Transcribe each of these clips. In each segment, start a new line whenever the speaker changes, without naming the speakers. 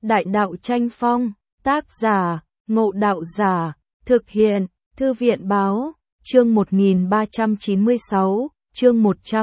Đại đạo tranh phong, tác giả, Ngộ Đạo Giả, thực hiện, Thư viện Báo, chương 1396, chương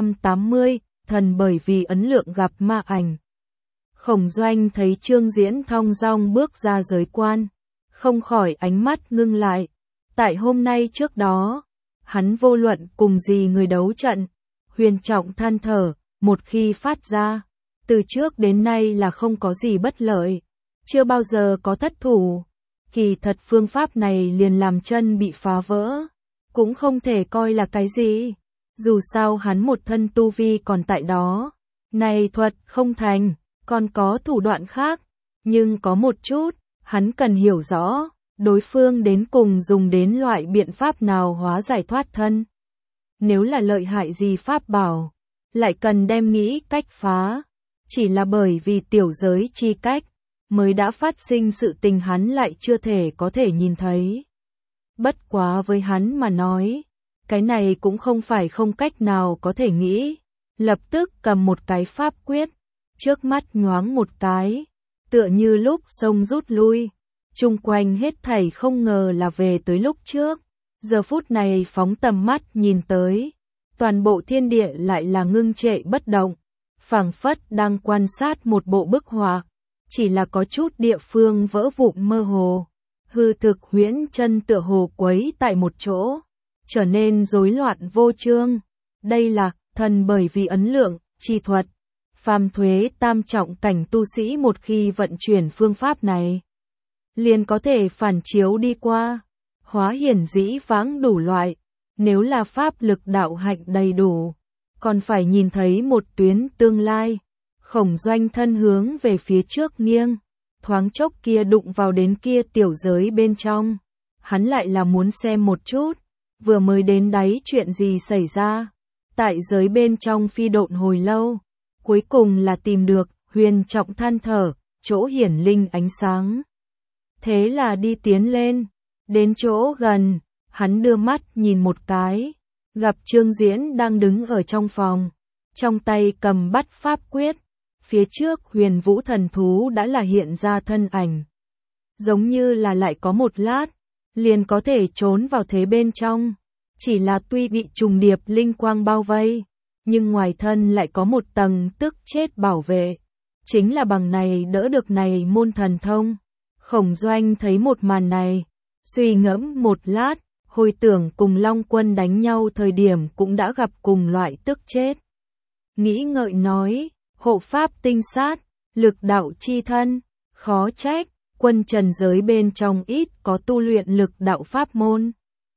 180, thần bởi vì ấn lượng gặp ma ảnh. Khổng Doanh thấy Trương Diễn thong dong bước ra giới quan, không khỏi ánh mắt ngưng lại. Tại hôm nay trước đó, hắn vô luận cùng gì người đấu trận, huyền trọng than thở, một khi phát ra, từ trước đến nay là không có gì bất lợi, chưa bao giờ có thất thủ. Kỳ thật phương pháp này liền làm chân bị phá vỡ, cũng không thể coi là cái gì. Dù sao hắn một thân tu vi còn tại đó, này thuật không thành, còn có thủ đoạn khác, nhưng có một chút, hắn cần hiểu rõ, đối phương đến cùng dùng đến loại biện pháp nào hóa giải thoát thân. Nếu là lợi hại gì pháp bảo, lại cần đem nghĩ cách phá, chỉ là bởi vì tiểu giới chi cách, mới đã phát sinh sự tình hắn lại chưa thể có thể nhìn thấy. Bất quá với hắn mà nói, cái này cũng không phải không cách nào có thể nghĩ, lập tức cầm một cái pháp quyết, trước mắt nhoáng một cái, tựa như lúc sông rút lui, chung quanh hết thảy không ngờ là về tới lúc trước, giờ phút này phóng tầm mắt nhìn tới, toàn bộ thiên địa lại là ngưng trệ bất động, phảng phất đang quan sát một bộ bức họa, chỉ là có chút địa phương vỡ vụn mơ hồ, hư thực huyễn chân tựa hồ quấy tại một chỗ, trở nên rối loạn vô chương. Đây là thần bởi vì ấn lượng, chi thuật. Phàm thuế tam trọng cảnh tu sĩ một khi vận chuyển phương pháp này, liền có thể phản chiếu đi qua, hóa hiển dĩ vãng đủ loại, nếu là pháp lực đạo hạnh đầy đủ, còn phải nhìn thấy một tuyến tương lai. Khổng Doanh thân hướng về phía trước nghiêng, thoáng chốc kia đụng vào đến kia tiểu giới bên trong, hắn lại là muốn xem một chút, vừa mới đến đáy chuyện gì xảy ra, tại giới bên trong phi độn hồi lâu. Cuối cùng là tìm được, huyền trọng than thở, chỗ hiển linh ánh sáng. Thế là đi tiến lên, đến chỗ gần, hắn đưa mắt nhìn một cái, gặp Trương Diễn đang đứng ở trong phòng, trong tay cầm bắt pháp quyết, phía trước huyền vũ thần thú đã là hiện ra thân ảnh. Giống như là lại có một lát, liền có thể trốn vào thế bên trong, chỉ là tuy bị trùng điệp linh quang bao vây, nhưng ngoài thân lại có một tầng tức chết bảo vệ, chính là bằng này đỡ được này môn thần thông. Khổng Doanh thấy một màn này, suy ngẫm một lát, hồi tưởng cùng Long Quân đánh nhau thời điểm cũng đã gặp cùng loại tức chết. Nghĩ ngợi nói, hộ pháp tinh sát, lực đạo chi thân, khó trách, quân trần giới bên trong ít có tu luyện lực đạo pháp môn,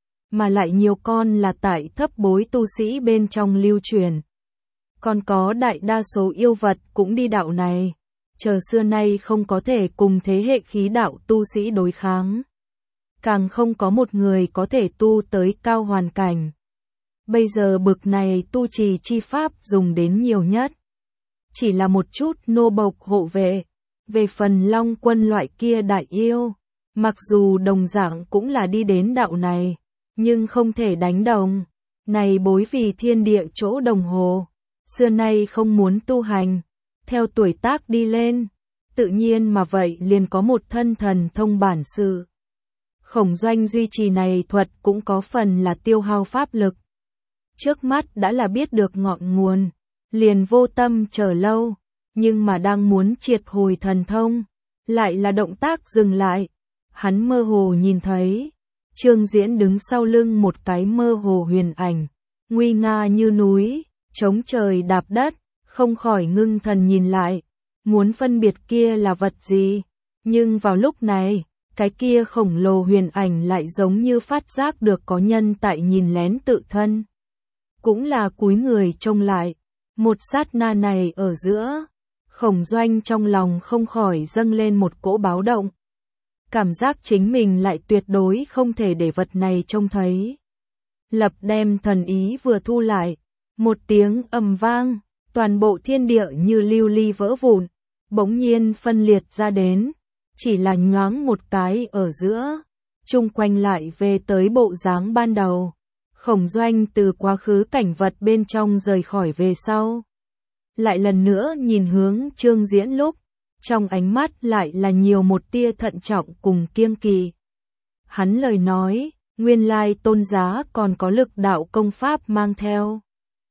mà lại nhiều con là tại thấp bối tu sĩ bên trong lưu truyền. Còn có đại đa số yêu vật cũng đi đạo này, chờ xưa nay không có thể cùng thế hệ khí đạo tu sĩ đối kháng. Càng không có một người có thể tu tới cao hoàn cảnh. Bây giờ bực này tu trì chi pháp dùng đến nhiều nhất, chỉ là một chút nô bộc hộ vệ. Về phần Long Quân loại kia đại yêu, mặc dù đồng dạng cũng là đi đến đạo này, nhưng không thể đánh đồng. Này bối vì thiên địa chỗ đồng hồ, xưa nay không muốn tu hành, theo tuổi tác đi lên, tự nhiên mà vậy liền có một thân thần thông bản sự. Khổng Doanh duy trì này thuật cũng có phần là tiêu hao pháp lực. Trước mắt đã là biết được ngọn nguồn, liền vô tâm chờ lâu, nhưng mà đang muốn triệt hồi thần thông, lại là động tác dừng lại. Hắn mơ hồ nhìn thấy, Trương Diễn đứng sau lưng một cái mơ hồ huyền ảnh, nguy nga như núi, chống trời đạp đất, không khỏi ngưng thần nhìn lại, muốn phân biệt kia là vật gì. Nhưng vào lúc này, cái kia khổng lồ huyền ảnh lại giống như phát giác được có nhân tại nhìn lén tự thân. Cũng là cúi người trông lại, một sát na này ở giữa, Khổng Doanh trong lòng không khỏi dâng lên một cỗ báo động. Cảm giác chính mình lại tuyệt đối không thể để vật này trông thấy. Lập đem thần ý vừa thu lại, một tiếng ầm vang, toàn bộ thiên địa như lưu ly vỡ vụn, bỗng nhiên phân liệt ra đến, chỉ là nhoáng một cái ở giữa, chung quanh lại về tới bộ dáng ban đầu. Khổng Doanh từ quá khứ cảnh vật bên trong rời khỏi về sau, lại lần nữa nhìn hướng Trương Diễn lúc, trong ánh mắt lại là nhiều một tia thận trọng cùng kiêng kỵ. Hắn lời nói, nguyên lai Tôn Giá còn có lực đạo công pháp mang theo.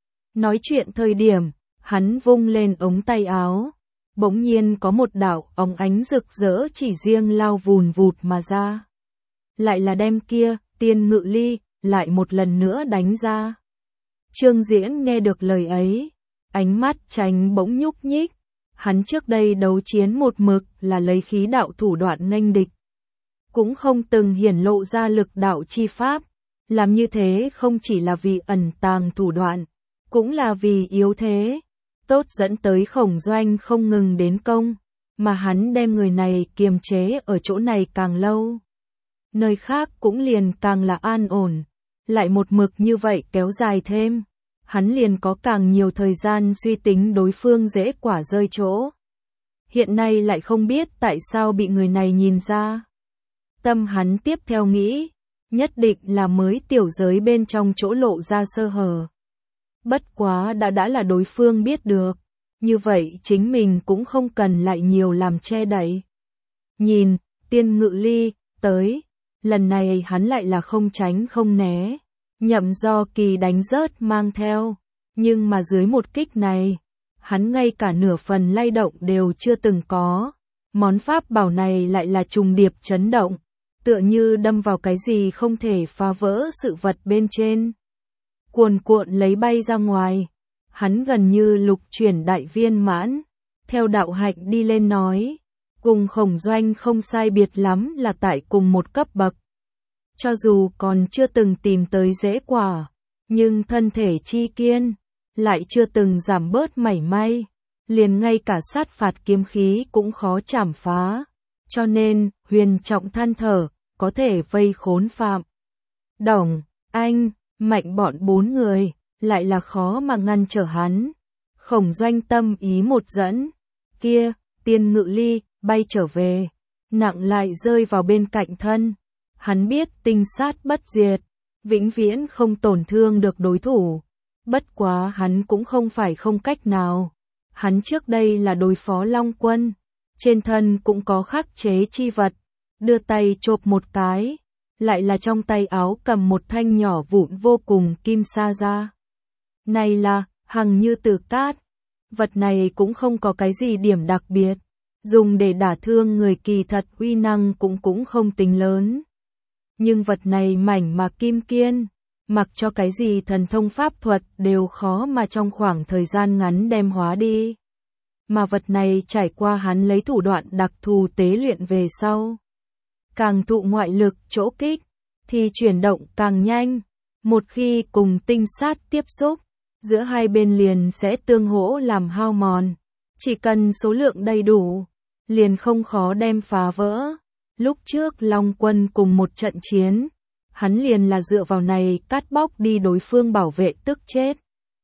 Nói chuyện thời điểm, hắn vung lên ống tay áo, bỗng nhiên có một đạo óng ánh rực rỡ chỉ riêng lao vùn vụt mà ra. Lại là đem kia, tiên ngự ly, lại một lần nữa đánh ra. Trương Diễn nghe được lời ấy, ánh mắt tránh bỗng nhúc nhích. Hắn trước đây đấu chiến một mực là lấy khí đạo thủ đoạn nghênh địch, cũng không từng hiển lộ ra lực đạo chi pháp. Làm như thế không chỉ là vì ẩn tàng thủ đoạn, cũng là vì yếu thế, tốt dẫn tới Khổng Doanh không ngừng đến công, mà hắn đem người này kiềm chế ở chỗ này càng lâu, nơi khác cũng liền càng là an ổn. Lại một mực như vậy kéo dài thêm, hắn liền có càng nhiều thời gian suy tính đối phương dễ quả rơi chỗ. Hiện nay lại không biết tại sao bị người này nhìn ra. Tâm hắn tiếp theo nghĩ, nhất định là mới tiểu giới bên trong chỗ lộ ra sơ hở. Bất quá đã là đối phương biết được, như vậy chính mình cũng không cần lại nhiều làm che đậy. Nhìn, tiên ngự ly, tới, lần này hắn lại là không tránh không né, Nhậm Do Kỳ đánh rớt mang theo, nhưng mà dưới một kích này, hắn ngay cả nửa phần lay động đều chưa từng có. Món pháp bảo này lại là trùng điệp chấn động, tựa như đâm vào cái gì không thể phá vỡ sự vật bên trên. Cuồn cuộn lấy bay ra ngoài, hắn gần như lục chuyển đại viên mãn, theo đạo hạnh đi lên nói, cùng Khổng Doanh không sai biệt lắm là tại cùng một cấp bậc. Cho dù còn chưa từng tìm tới dễ quả, nhưng thân thể chi kiên, lại chưa từng giảm bớt mảy may, liền ngay cả sát phạt kiếm khí cũng khó chảm phá. Cho nên, Huyền Trọng than thở, có thể vây khốn Phạm Đồng, Anh, Mạnh bọn 4 người, lại là khó mà ngăn trở hắn. Khổng Doanh tâm ý một dẫn, kia, tiên ngự ly, bay trở về, nặng lại rơi vào bên cạnh thân. Hắn biết tinh sát bất diệt, vĩnh viễn không tổn thương được đối thủ. Bất quá hắn cũng không phải không cách nào. Hắn trước đây là đối phó Long Quân, trên thân cũng có khắc chế chi vật, đưa tay chộp một cái, lại là trong tay áo cầm một thanh nhỏ vụn vô cùng kim sa ra. Này là, hằng như từ cát, vật này cũng không có cái gì điểm đặc biệt, dùng để đả thương người kỳ thật uy năng cũng không tính lớn. Nhưng vật này mảnh mà kim kiên, mặc cho cái gì thần thông pháp thuật đều khó mà trong khoảng thời gian ngắn đem hóa đi. Mà vật này trải qua hắn lấy thủ đoạn đặc thù tế luyện về sau, càng thụ ngoại lực chỗ kích, thì chuyển động càng nhanh. Một khi cùng tinh sát tiếp xúc, giữa hai bên liền sẽ tương hỗ làm hao mòn. Chỉ cần số lượng đầy đủ, liền không khó đem phá vỡ. Lúc trước Long Quân cùng một trận chiến, hắn liền là dựa vào này cắt bóc đi đối phương bảo vệ tức chết.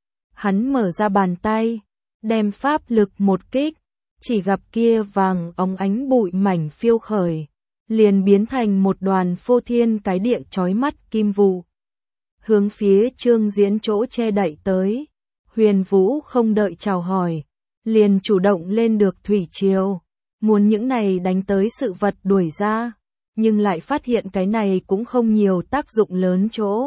Hắn mở ra bàn tay, đem pháp lực một kích, chỉ gặp kia vàng óng ánh bụi mảnh phiêu khởi, liền biến thành một đoàn phô thiên cái địa chói mắt kim vụ. Hướng phía Trương Diễn chỗ che đậy tới, Huyền Vũ không đợi chào hỏi, liền chủ động lên được thủy triều, muốn những này đánh tới sự vật đuổi ra, nhưng lại phát hiện cái này cũng không nhiều tác dụng lớn chỗ.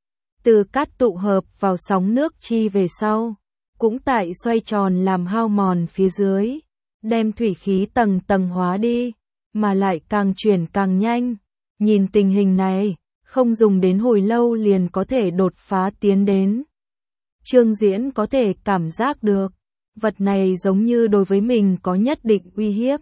Từ cát tụ hợp vào sóng nước chi về sau, cũng tại xoay tròn làm hao mòn phía dưới, đem thủy khí tầng tầng hóa đi, mà lại càng chuyển càng nhanh. Nhìn tình hình này, không dùng đến hồi lâu liền có thể đột phá tiến đến. Trương Diễn có thể cảm giác được, vật này giống như đối với mình có nhất định uy hiếp.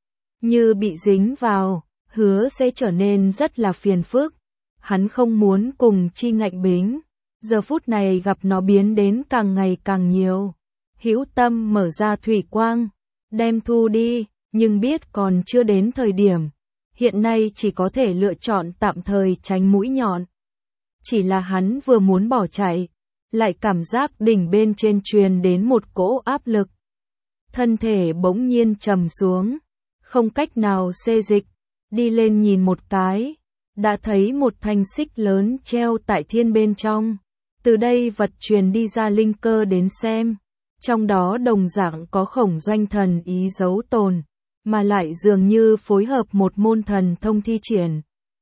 Như bị dính vào, hứa sẽ trở nên rất là phiền phức. Hắn không muốn cùng chi ngạnh bính, giờ phút này gặp nó biến đến càng ngày càng nhiều. Hữu tâm mở ra thủy quang, đem thu đi, nhưng biết còn chưa đến thời điểm. Hiện nay chỉ có thể lựa chọn tạm thời tránh mũi nhọn. Chỉ là hắn vừa muốn bỏ chạy, lại cảm giác đỉnh bên trên truyền đến một cỗ áp lực. Thân thể bỗng nhiên trầm xuống, không cách nào xê dịch, đi lên nhìn một cái, đã thấy một thanh xích lớn treo tại thiên bên trong. Từ đây vật truyền đi ra linh cơ đến xem, trong đó đồng dạng có Khổng Doanh thần ý dấu tồn. mà lại dường như phối hợp một môn thần thông thi triển.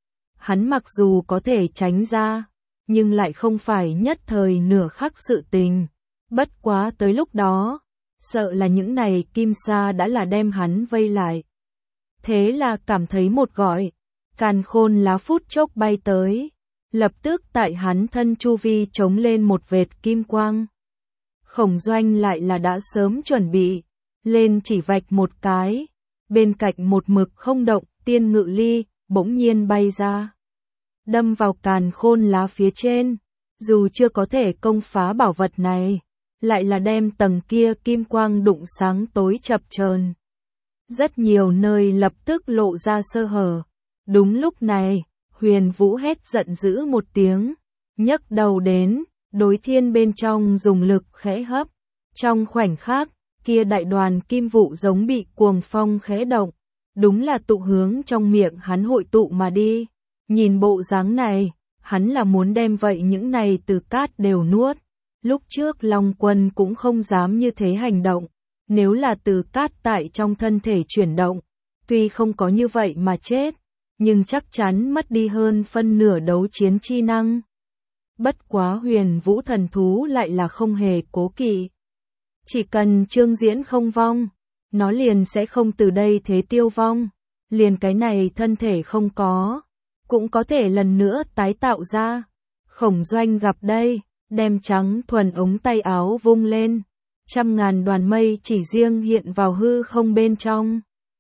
Hắn mặc dù có thể tránh ra, nhưng lại không phải nhất thời nửa khắc sự tình. Bất quá tới lúc đó, sợ là những này kim sa đã là đem hắn vây lại. Thế là cảm thấy một gọi, càn khôn lá phút chốc bay tới, lập tức tại hắn thân chu vi chống lên một vệt kim quang. Khổng Doanh lại là đã sớm chuẩn bị, lên chỉ vạch một cái, bên cạnh một mực không động, tiên ngự ly, bỗng nhiên bay ra. Đâm vào càn khôn lá phía trên, dù chưa có thể công phá bảo vật này, lại là đem tầng kia kim quang đụng sáng tối chập chờn. Rất nhiều nơi lập tức lộ ra sơ hở. Đúng lúc này, Huyền Vũ hét giận dữ một tiếng, nhấc đầu đến, đối thiên bên trong dùng lực khẽ hấp. Trong khoảnh khắc, kia đại đoàn kim vụ giống bị cuồng phong khẽ động, đúng là tụ hướng trong miệng hắn hội tụ mà đi. Nhìn bộ dáng này, hắn là muốn đem vậy những này từ cát đều nuốt. Lúc trước Long Quân cũng không dám như thế hành động, nếu là từ cát tại trong thân thể chuyển động, tuy không có như vậy mà chết, nhưng chắc chắn mất đi hơn phân nửa đấu chiến chi năng. Bất quá Huyền Vũ thần thú lại là không hề cố kỵ. Chỉ cần Trương Diễn không vong, nó liền sẽ không từ đây thế tiêu vong, liền cái này thân thể không có, cũng có thể lần nữa tái tạo ra. Khổng Doanh gặp đây, đem trắng thuần ống tay áo vung lên, trăm ngàn đoàn mây chỉ riêng hiện vào hư không bên trong.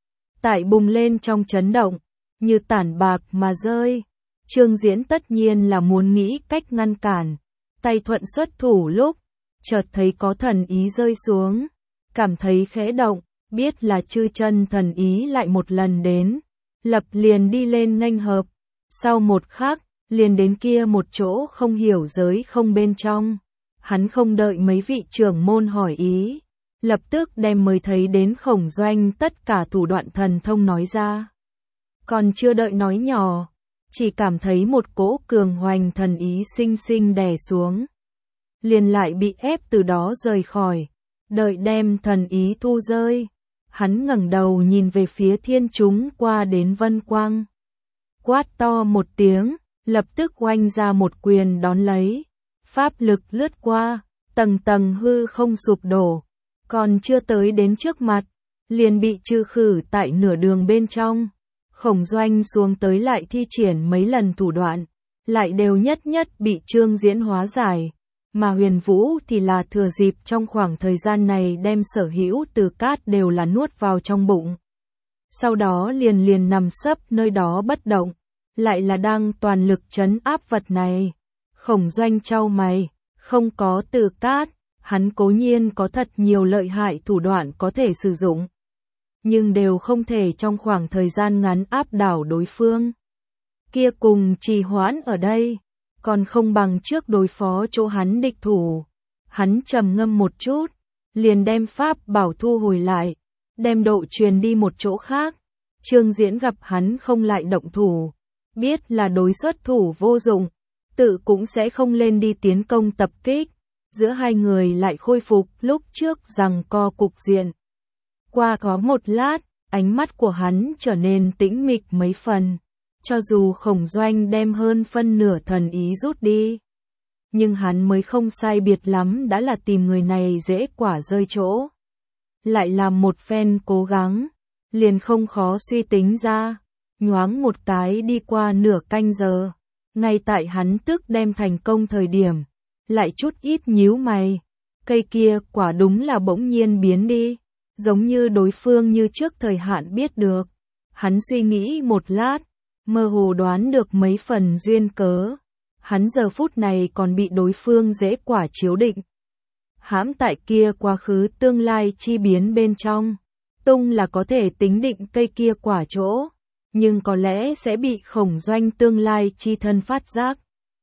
Tại bùng lên trong chấn động, như tản bạc mà rơi. Trương Diễn tất nhiên là muốn nghĩ cách ngăn cản, tay thuận xuất thủ lúc, chợt thấy có thần ý rơi xuống, cảm thấy khẽ động, biết là chư chân thần ý lại một lần đến, lập liền đi lên nghênh hợp, sau một khắc, liền đến kia một chỗ không hiểu giới không bên trong. Hắn không đợi mấy vị trưởng môn hỏi ý, lập tức đem mới thấy đến Khổng Doanh tất cả thủ đoạn thần thông nói ra. Còn chưa đợi nói nhỏ, chỉ cảm thấy một cỗ cường hoành thần ý sinh sinh đè xuống. Liền lại bị ép từ đó rời khỏi, đợi đem thần ý thu rơi. Hắn ngẩng đầu nhìn về phía thiên chúng qua đến vân quang. Quát to một tiếng, lập tức oanh ra một quyền đón lấy. Pháp lực lướt qua, tầng tầng hư không sụp đổ, còn chưa tới đến trước mặt, liền bị trừ khử tại nửa đường bên trong. Khổng Doanh xuống tới lại thi triển mấy lần thủ đoạn, lại đều nhất nhất bị Trương Diễn hóa giải, mà Huyền Vũ thì là thừa dịp trong khoảng thời gian này đem sở hữu từ cát đều là nuốt vào trong bụng. Sau đó liền nằm sấp nơi đó bất động, lại là đang toàn lực trấn áp vật này. Khổng Doanh chau mày, không có từ cát, hắn cố nhiên có thật nhiều lợi hại thủ đoạn có thể sử dụng, nhưng đều không thể trong khoảng thời gian ngắn áp đảo đối phương. Kia cùng trì hoãn ở đây, còn không bằng trước đối phó chỗ hắn địch thủ. Hắn trầm ngâm một chút, liền đem pháp bảo thu hồi lại, đem độ truyền đi một chỗ khác. Trương Diễn gặp hắn không lại động thủ, biết là đối xuất thủ vô dụng, tự cũng sẽ không lên đi tiến công tập kích. Giữa hai người lại khôi phục lúc trước giằng co cục diện. Qua có một lát, ánh mắt của hắn trở nên tĩnh mịch mấy phần. Cho dù Khổng Doanh đem hơn phân nửa thần ý rút đi, nhưng hắn mới không sai biệt lắm đã là tìm người này dễ quả rơi chỗ. Lại làm một phen cố gắng, liền không khó suy tính ra, nhoáng một cái đi qua nửa canh giờ. Ngay tại hắn tức đem thành công thời điểm, lại chút ít nhíu mày, cây kia quả đúng là bỗng nhiên biến đi, giống như đối phương như trước thời hạn biết được. Hắn suy nghĩ một lát, mơ hồ đoán được mấy phần duyên cớ. Hắn giờ phút này còn bị đối phương dễ quả chiếu định, hãm tại kia quá khứ tương lai chi biến bên trong. Tung là có thể tính định cây kia quả chỗ, nhưng có lẽ sẽ bị Khổng Doanh tương lai chi thân phát giác.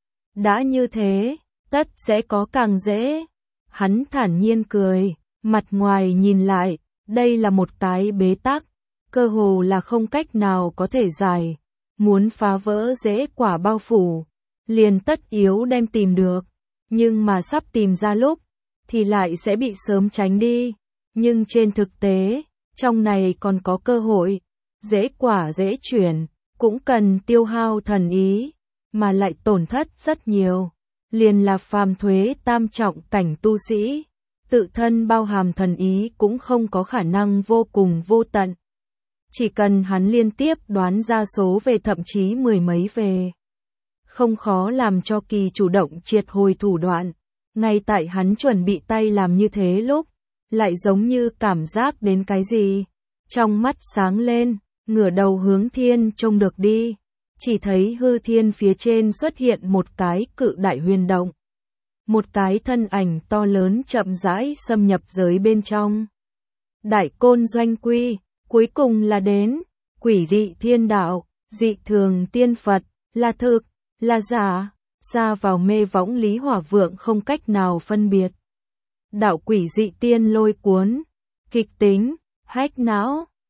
Đã như thế, tất sẽ có càng dễ. Hắn thản nhiên cười, mặt ngoài nhìn lại, đây là một cái bế tắc, cơ hồ là không cách nào có thể giải. Muốn phá vỡ dễ quả bao phủ, liền tất yếu đem tìm được, nhưng mà sắp tìm ra lúc, thì lại sẽ bị sớm tránh đi. Nhưng trên thực tế, Trong này còn có cơ hội, dễ quả dễ chuyển, cũng cần tiêu hao thần ý, mà lại tổn thất rất nhiều. Liền là phàm thuế tam trọng cảnh tu sĩ, tự thân bao hàm thần ý cũng không có khả năng vô cùng vô tận. Chỉ cần hắn liên tiếp đoán ra số về thậm chí mười mấy về. Không khó làm cho Kỳ chủ động triệt hồi thủ đoạn. Ngay tại hắn chuẩn bị tay làm như thế lúc, lại giống như cảm giác đến cái gì. Trong mắt sáng lên, ngửa đầu hướng thiên trông được đi. Chỉ thấy hư thiên phía trên xuất hiện một cái cự đại huyền động. Một cái thân ảnh to lớn chậm rãi xâm nhập giới bên trong. Đại côn doanh quy, cuối cùng là đến, quỷ dị thiên đạo, dị thường tiên Phật, là thực, là giả, xa vào mê võng Lý Hỏa Vượng không cách nào phân biệt. Đạo quỷ dị tiên lôi cuốn, kịch tính, hách não,